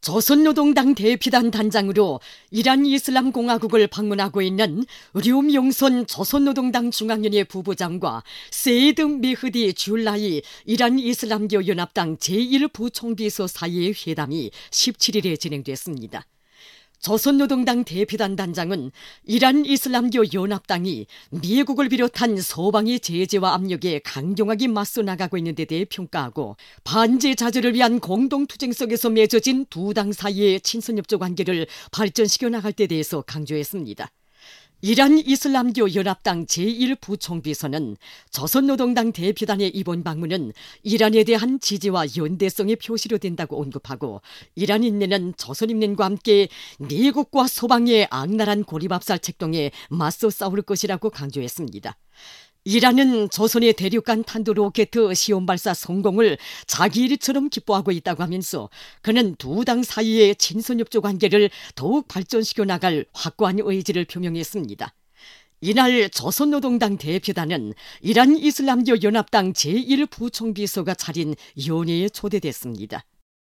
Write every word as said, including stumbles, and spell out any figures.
조선노동당 대피단 단장으로 이란 이슬람 공화국을 방문하고 있는 류용손 조선노동당 중앙위원회 부부장과 세이드 메흐디 줄라이 이란 이슬람교 연합당 제일 부총비서 사이의 회담이 십칠 일에 진행됐습니다. 조선노동당 대피단 단장은 이란 이슬람교 연합당이 미국을 비롯한 서방의 제재와 압력에 강경하게 맞서 나가고 있는 데 대해 평가하고 반제 자제를 위한 공동투쟁 속에서 맺어진 두 당 사이의 친선협조 관계를 발전시켜 나갈 데 대해서 강조했습니다. 이란 이슬람교 연합당 제일 부총비서는 조선노동당 대표단의 이번 방문은 이란에 대한 지지와 연대성의 표시로 된다고 언급하고 이란인민은 조선인민과 함께 미국과 서방의 악랄한 고리밥살 책동에 맞서 싸울 것이라고 강조했습니다. 이란은 조선의 대륙간 탄도 로켓 시험 발사 성공을 자기 일처럼 기뻐하고 있다고 하면서 그는 두 당 사이의 친선협조 관계를 더욱 발전시켜 나갈 확고한 의지를 표명했습니다. 이날 조선노동당 대표단은 이란 이슬람교 연합당 제일 부총비서가 차린 연회에 초대됐습니다.